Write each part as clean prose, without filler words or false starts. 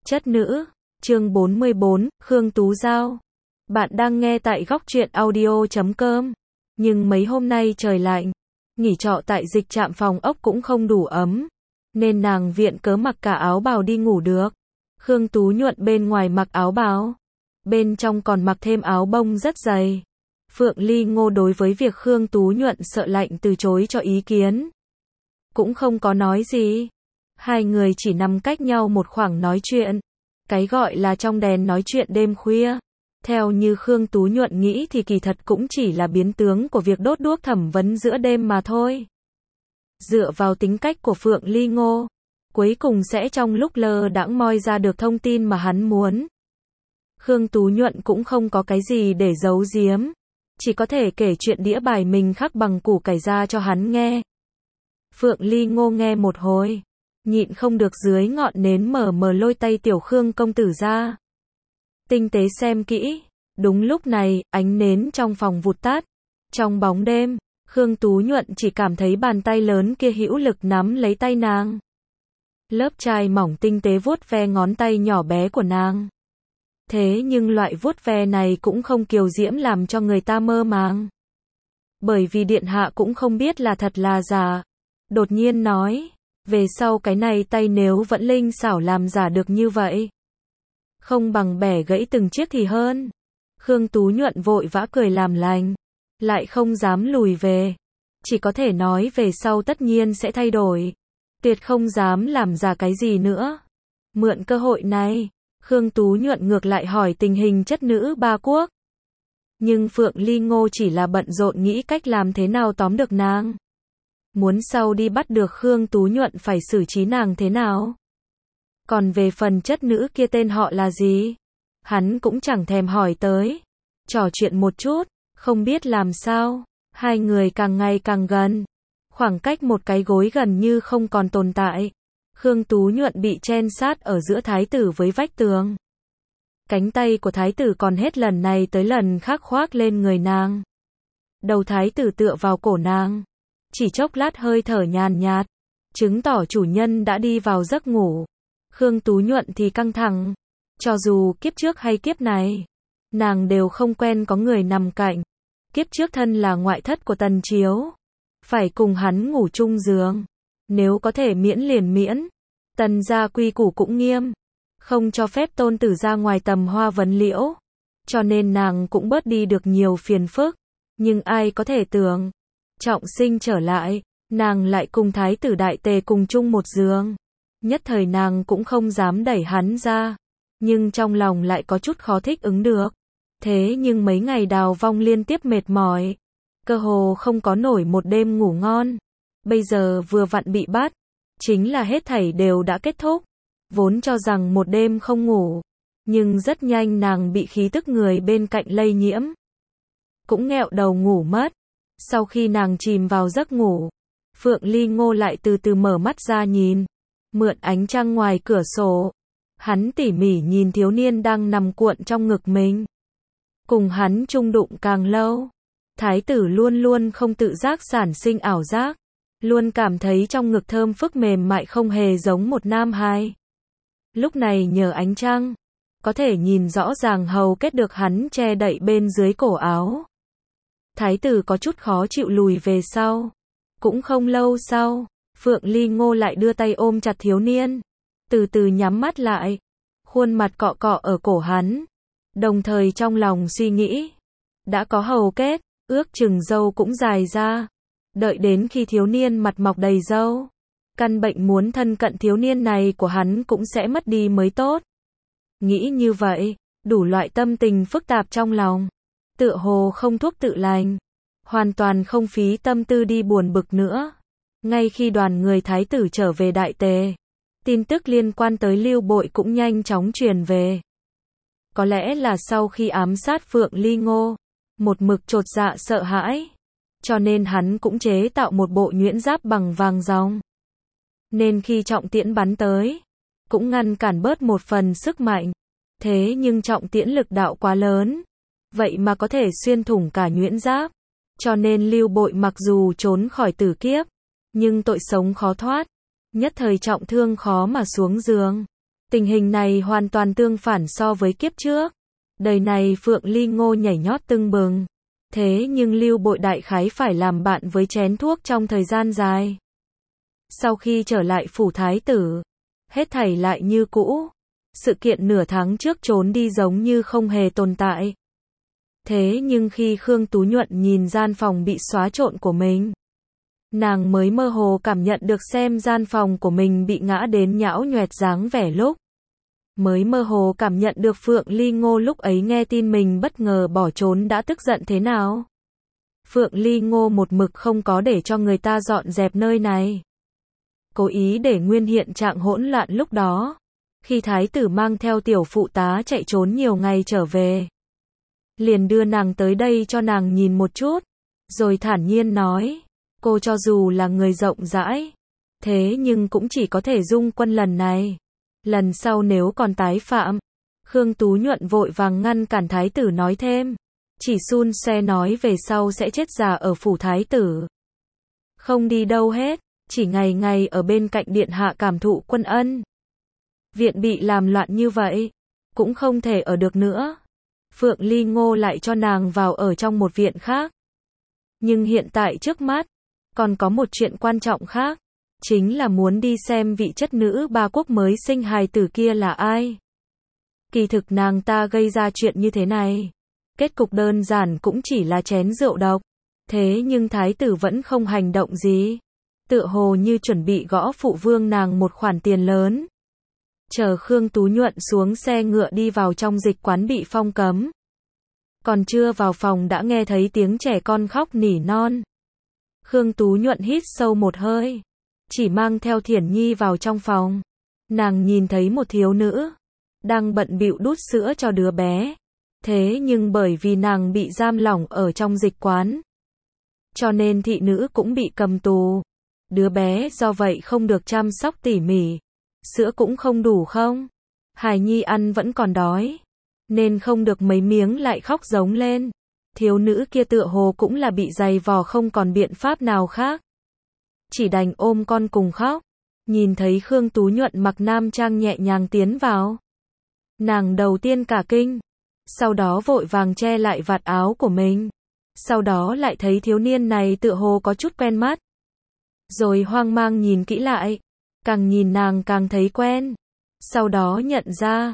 Chất nữ, chương 44, Khương Tú Giao. Bạn đang nghe tại góc truyện audio.com. Nhưng mấy hôm nay trời lạnh, nghỉ trọ tại dịch trạm phòng ốc cũng không đủ ấm, nên nàng viện cớ mặc cả áo bào đi ngủ được. Khương Tú Nhuận bên ngoài mặc áo bào, bên trong còn mặc thêm áo bông rất dày. Phượng Ly Ngô đối với việc Khương Tú Nhuận sợ lạnh từ chối cho ý kiến, cũng không có nói gì. Hai người chỉ nằm cách nhau một khoảng nói chuyện. Cái gọi là trong đèn nói chuyện đêm khuya, theo như Khương Tú Nhuận nghĩ thì kỳ thật cũng chỉ là biến tướng của việc đốt đuốc thẩm vấn giữa đêm mà thôi. Dựa vào tính cách của Phượng Ly Ngô, cuối cùng sẽ trong lúc lơ đãng moi ra được thông tin mà hắn muốn. Khương Tú Nhuận cũng không có cái gì để giấu giếm, chỉ có thể kể chuyện đĩa bài mình khắc bằng củ cải ra cho hắn nghe. Phượng Ly Ngô nghe một hồi, nhịn không được dưới ngọn nến mờ mờ lôi tay tiểu Khương công tử ra. Tinh tế xem kỹ, đúng lúc này, ánh nến trong phòng vụt tắt. Trong bóng đêm, Khương Tú Nhuận chỉ cảm thấy bàn tay lớn kia hữu lực nắm lấy tay nàng. Lớp chai mỏng tinh tế vuốt ve ngón tay nhỏ bé của nàng. Thế nhưng loại vuốt ve này cũng không kiều diễm làm cho người ta mơ màng. Bởi vì điện hạ cũng không biết là thật là giả. Đột nhiên nói, về sau cái này tay nếu vẫn linh xảo làm giả được như vậy, không bằng bẻ gãy từng chiếc thì hơn. Khương Tú Nhuận vội vã cười làm lành, lại không dám lùi về, chỉ có thể nói về sau tất nhiên sẽ thay đổi, tuyệt không dám làm giả cái gì nữa. Mượn cơ hội này, Khương Tú Nhuận ngược lại hỏi tình hình chất nữ ba quốc. Nhưng Phượng Ly Ngô chỉ là bận rộn nghĩ cách làm thế nào tóm được nàng. Muốn sau đi bắt được Khương Tú Nhuận phải xử trí nàng thế nào. Còn về phần chất nữ kia tên họ là gì, hắn cũng chẳng thèm hỏi tới. Trò chuyện một chút, không biết làm sao, hai người càng ngày càng gần. Khoảng cách một cái gối gần như không còn tồn tại. Khương Tú Nhuận bị chen sát ở giữa thái tử với vách tường. Cánh tay của thái tử còn hết lần này tới lần khác khoác lên người nàng. Đầu thái tử tựa vào cổ nàng. Chỉ chốc lát hơi thở nhàn nhạt, chứng tỏ chủ nhân đã đi vào giấc ngủ. Khương Tú Nhuận thì căng thẳng. Cho dù kiếp trước hay kiếp này, nàng đều không quen có người nằm cạnh. Kiếp trước thân là ngoại thất của Tần Chiếu, phải cùng hắn ngủ chung giường. Nếu có thể miễn liền miễn. Tần gia quy củ cũng nghiêm, không cho phép tôn tử ra ngoài tầm hoa vấn liễu. Cho nên nàng cũng bớt đi được nhiều phiền phức. Nhưng ai có thể tưởng, trọng sinh trở lại, nàng lại cùng thái tử đại tề cùng chung một giường. Nhất thời nàng cũng không dám đẩy hắn ra, nhưng trong lòng lại có chút khó thích ứng được. Thế nhưng mấy ngày đào vong liên tiếp mệt mỏi, cơ hồ không có nổi một đêm ngủ ngon. Bây giờ vừa vặn bị bắt, chính là hết thảy đều đã kết thúc. Vốn cho rằng một đêm không ngủ, nhưng rất nhanh nàng bị khí tức người bên cạnh lây nhiễm, cũng nghẹo đầu ngủ mất. Sau khi nàng chìm vào giấc ngủ, Phượng Ly Ngô lại từ từ mở mắt ra nhìn, mượn ánh trăng ngoài cửa sổ. Hắn tỉ mỉ nhìn thiếu niên đang nằm cuộn trong ngực mình. Cùng hắn chung đụng càng lâu, thái tử luôn luôn không tự giác sản sinh ảo giác, luôn cảm thấy trong ngực thơm phức mềm mại không hề giống một nam hài. Lúc này nhờ ánh trăng, có thể nhìn rõ ràng hầu kết được hắn che đậy bên dưới cổ áo. Thái tử có chút khó chịu lùi về sau. Cũng không lâu sau, Phượng Ly Ngô lại đưa tay ôm chặt thiếu niên, từ từ nhắm mắt lại, khuôn mặt cọ cọ ở cổ hắn, đồng thời trong lòng suy nghĩ, đã có hầu kết, ước chừng râu cũng dài ra, đợi đến khi thiếu niên mặt mọc đầy râu, căn bệnh muốn thân cận thiếu niên này của hắn cũng sẽ mất đi mới tốt. Nghĩ như vậy, đủ loại tâm tình phức tạp trong lòng, tựa hồ không thuốc tự lành, hoàn toàn không phí tâm tư đi buồn bực nữa. Ngay khi đoàn người thái tử trở về đại tề, tin tức liên quan tới Lưu Bội cũng nhanh chóng truyền về. Có lẽ là sau khi ám sát Phượng Ly Ngô, một mực chột dạ sợ hãi, cho nên hắn cũng chế tạo một bộ nhuyễn giáp bằng vàng ròng. Nên khi trọng tiễn bắn tới, cũng ngăn cản bớt một phần sức mạnh. Thế nhưng trọng tiễn lực đạo quá lớn, vậy mà có thể xuyên thủng cả nhuyễn giáp. Cho nên Lưu Bội mặc dù trốn khỏi tử kiếp, nhưng tội sống khó thoát, nhất thời trọng thương khó mà xuống giường. Tình hình này hoàn toàn tương phản so với kiếp trước. Đời này Phượng Ly Ngô nhảy nhót tưng bừng. Thế nhưng Lưu Bội đại khái phải làm bạn với chén thuốc trong thời gian dài. Sau khi trở lại phủ thái tử, hết thảy lại như cũ. Sự kiện nửa tháng trước trốn đi giống như không hề tồn tại. Thế nhưng khi Khương Tú Nhuận nhìn gian phòng bị xóa trộn của mình, nàng mới mơ hồ cảm nhận được xem gian phòng của mình bị ngã đến nhão nhoẹt dáng vẻ lúc. Mới mơ hồ cảm nhận được Phượng Ly Ngô lúc ấy nghe tin mình bất ngờ bỏ trốn đã tức giận thế nào. Phượng Ly Ngô một mực không có để cho người ta dọn dẹp nơi này. Cố ý để nguyên hiện trạng hỗn loạn lúc đó. Khi thái tử mang theo tiểu phụ tá chạy trốn nhiều ngày trở về, liền đưa nàng tới đây cho nàng nhìn một chút, rồi thản nhiên nói, cô cho dù là người rộng rãi, thế nhưng cũng chỉ có thể dung quân lần này. Lần sau nếu còn tái phạm. Khương Tú Nhuận vội vàng ngăn cản thái tử nói thêm. Chỉ xun xoe nói về sau sẽ chết già ở phủ thái tử. Không đi đâu hết, chỉ ngày ngày ở bên cạnh điện hạ cảm thụ quân ân. Viện bị làm loạn như vậy, cũng không thể ở được nữa. Phượng Ly Ngô lại cho nàng vào ở trong một viện khác. Nhưng hiện tại trước mắt, còn có một chuyện quan trọng khác. Chính là muốn đi xem vị chất nữ ba quốc mới sinh hài tử kia là ai. Kỳ thực nàng ta gây ra chuyện như thế này. Kết cục đơn giản cũng chỉ là chén rượu độc. Thế nhưng thái tử vẫn không hành động gì. Tựa hồ như chuẩn bị gõ phụ vương nàng một khoản tiền lớn. Chờ Khương Tú Nhuận xuống xe ngựa đi vào trong dịch quán bị phong cấm. Còn chưa vào phòng đã nghe thấy tiếng trẻ con khóc nỉ non. Khương Tú Nhuận hít sâu một hơi. Chỉ mang theo Thiển Nhi vào trong phòng. Nàng nhìn thấy một thiếu nữ đang bận bịu đút sữa cho đứa bé. Thế nhưng bởi vì nàng bị giam lỏng ở trong dịch quán, cho nên thị nữ cũng bị cầm tù. Đứa bé do vậy không được chăm sóc tỉ mỉ. Sữa cũng không đủ không? Hài Nhi ăn vẫn còn đói, nên không được mấy miếng lại khóc giống lên. Thiếu nữ kia tựa hồ cũng là bị giày vò không còn biện pháp nào khác. Chỉ đành ôm con cùng khóc. Nhìn thấy Khương Tú Nhuận mặc nam trang nhẹ nhàng tiến vào, nàng đầu tiên cả kinh, sau đó vội vàng che lại vạt áo của mình. Sau đó lại thấy thiếu niên này tựa hồ có chút quen mắt. Rồi hoang mang nhìn kỹ lại, càng nhìn nàng càng thấy quen. Sau đó nhận ra,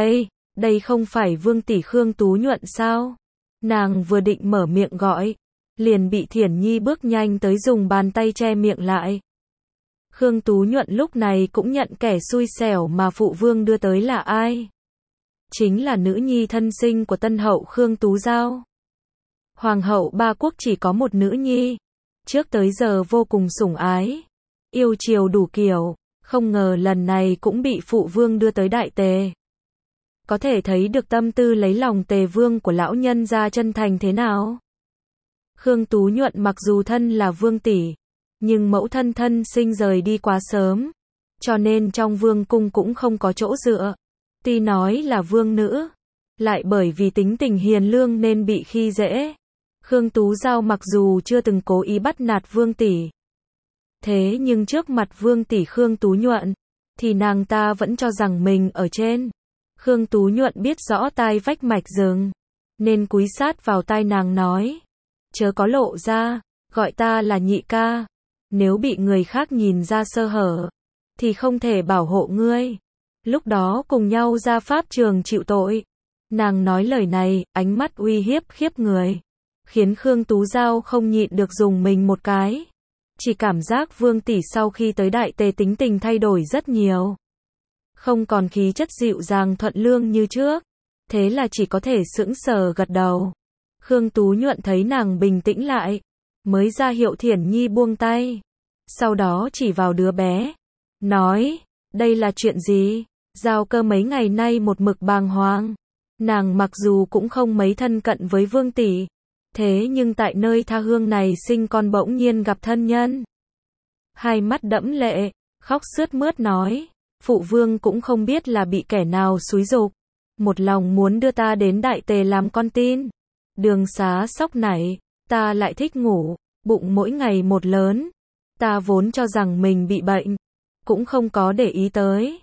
đây không phải vương tỷ Khương Tú Nhuận sao? Nàng vừa định mở miệng gọi, liền bị Thiển Nhi bước nhanh tới dùng bàn tay che miệng lại. Khương Tú Nhuận lúc này cũng nhận kẻ xui xẻo mà phụ vương đưa tới là ai. Chính là nữ nhi thân sinh của tân hậu Khương Tú Giao. Hoàng hậu ba quốc chỉ có một nữ nhi, trước tới giờ vô cùng sủng ái, yêu chiều đủ kiểu, không ngờ lần này cũng bị phụ vương đưa tới đại tề. Có thể thấy được tâm tư lấy lòng tề vương của lão nhân gia chân thành thế nào. Khương Tú Nhuận mặc dù thân là vương tỷ, nhưng mẫu thân thân sinh rời đi quá sớm, cho nên trong vương cung cũng không có chỗ dựa. Tuy nói là vương nữ, lại bởi vì tính tình hiền lương nên bị khi dễ. Khương Tú Giao mặc dù chưa từng cố ý bắt nạt vương tỷ, thế nhưng trước mặt vương tỷ Khương Tú Nhuận, thì nàng ta vẫn cho rằng mình ở trên. Khương Tú Nhuận biết rõ tai vách mạch rừng, nên cúi sát vào tai nàng nói, chớ có lộ ra, gọi ta là nhị ca. Nếu bị người khác nhìn ra sơ hở, thì không thể bảo hộ ngươi. Lúc đó cùng nhau ra pháp trường chịu tội. Nàng nói lời này, ánh mắt uy hiếp khiếp người, khiến Khương Tú Giao không nhịn được dùng mình một cái. Chỉ cảm giác vương tỷ sau khi tới đại tề tính tình thay đổi rất nhiều. Không còn khí chất dịu dàng thuận lương như trước. Thế là chỉ có thể sững sờ gật đầu. Khương Tú Nhuận thấy nàng bình tĩnh lại, mới ra hiệu Thiển Nhi buông tay. Sau đó chỉ vào đứa bé, nói, đây là chuyện gì? Giao Cơ mấy ngày nay một mực bàng hoàng. Nàng mặc dù cũng không mấy thân cận với vương tỷ, thế nhưng tại nơi tha hương này sinh con bỗng nhiên gặp thân nhân. Hai mắt đẫm lệ, khóc sướt mướt nói, phụ vương cũng không biết là bị kẻ nào xúi giục, một lòng muốn đưa ta đến đại tề làm con tin. Đường xá sóc nảy, ta lại thích ngủ, bụng mỗi ngày một lớn. Ta vốn cho rằng mình bị bệnh, cũng không có để ý tới.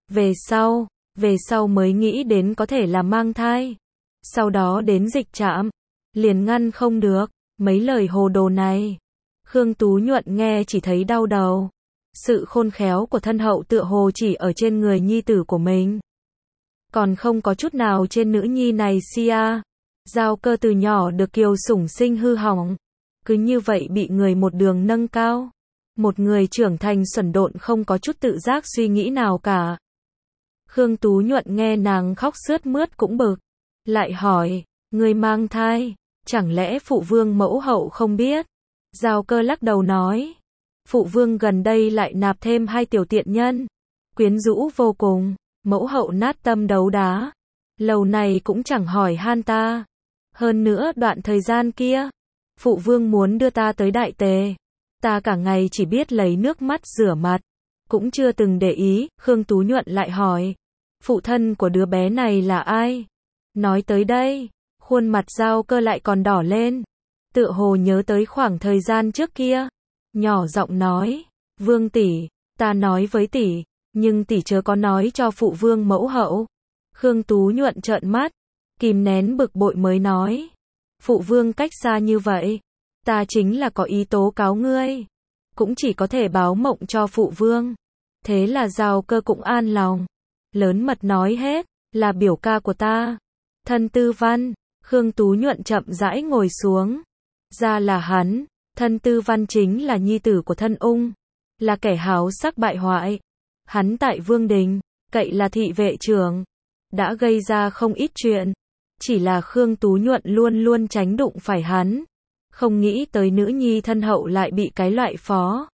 Về sau mới nghĩ đến có thể là mang thai. Sau đó đến dịch trạm, liền ngăn không được, mấy lời hồ đồ này. Khương Tú Nhuận nghe chỉ thấy đau đầu. Sự khôn khéo của thân hậu tựa hồ chỉ ở trên người nhi tử của mình. Còn không có chút nào trên nữ nhi này xia. Giao Cơ từ nhỏ được Kiều sủng sinh hư hỏng. Cứ như vậy bị người một đường nâng cao. Một người trưởng thành xuẩn độn không có chút tự giác suy nghĩ nào cả. Khương Tú Nhuận nghe nàng khóc sướt mướt cũng bực. Lại hỏi, người mang thai, chẳng lẽ phụ vương mẫu hậu không biết? Giao Cơ lắc đầu nói, phụ vương gần đây lại nạp thêm 2 tiểu tiện nhân. Quyến rũ vô cùng, mẫu hậu nát tâm đấu đá. Lâu này cũng chẳng hỏi han ta. Hơn nữa đoạn thời gian kia, phụ vương muốn đưa ta tới đại tề. Ta cả ngày chỉ biết lấy nước mắt rửa mặt, cũng chưa từng để ý. Khương Tú Nhuận lại hỏi, phụ thân của đứa bé này là ai? Nói tới đây, khuôn mặt Giao Cơ lại còn đỏ lên, tựa hồ nhớ tới khoảng thời gian trước kia, nhỏ giọng nói, vương tỷ, ta nói với tỷ, nhưng tỷ chớ có nói cho phụ vương mẫu hậu. Khương Tú Nhuận trợn mắt, kìm nén bực bội mới nói, phụ vương cách xa như vậy, ta chính là có ý tố cáo ngươi, cũng chỉ có thể báo mộng cho phụ vương. Thế là Giao Cơ cũng an lòng, lớn mật nói hết, là biểu ca của ta, Thân Tư Văn. Khương Tú Nhuận chậm rãi ngồi xuống, ra là hắn, Thân Tư Văn chính là nhi tử của Thân Ung, là kẻ háo sắc bại hoại. Hắn tại Vương Đình, cậy là thị vệ trưởng, đã gây ra không ít chuyện, chỉ là Khương Tú Nhuận luôn luôn tránh đụng phải hắn, không nghĩ tới nữ nhi thân hậu lại bị cái loại phó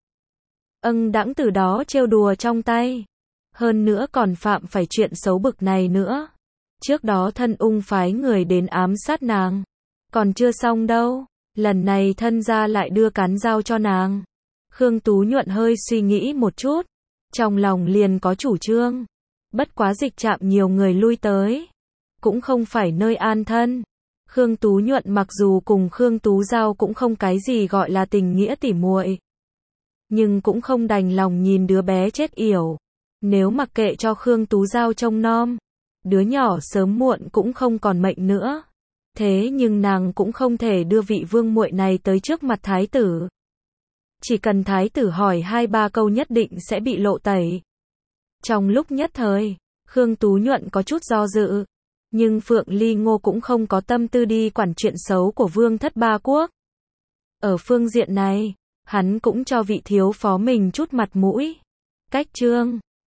đãng từ đó trêu đùa trong tay, hơn nữa còn phạm phải chuyện xấu bực này nữa. Trước đó Thân Ung phái người đến ám sát nàng, còn chưa xong đâu, lần này Thân gia lại đưa cán dao cho nàng. Khương Tú Nhuận hơi suy nghĩ một chút, trong lòng liền có chủ trương. Bất quá dịch trạm nhiều người lui tới, cũng không phải nơi an thân. Khương Tú Nhuận mặc dù cùng Khương Tú Giao cũng không cái gì gọi là tình nghĩa tỉ muội, nhưng cũng không đành lòng nhìn đứa bé chết yểu. Nếu mặc kệ cho Khương Tú Giao trông nom, đứa nhỏ sớm muộn cũng không còn mệnh nữa. Thế nhưng nàng cũng không thể đưa vị vương muội này tới trước mặt thái tử. Chỉ cần thái tử hỏi 2-3 câu nhất định sẽ bị lộ tẩy. Trong lúc nhất thời, Khương Tú Nhuận có chút do dự, nhưng Phượng Ly Ngô cũng không có tâm tư đi quản chuyện xấu của vương thất ba quốc. Ở phương diện này, hắn cũng cho vị thiếu phó mình chút mặt mũi. Cách chương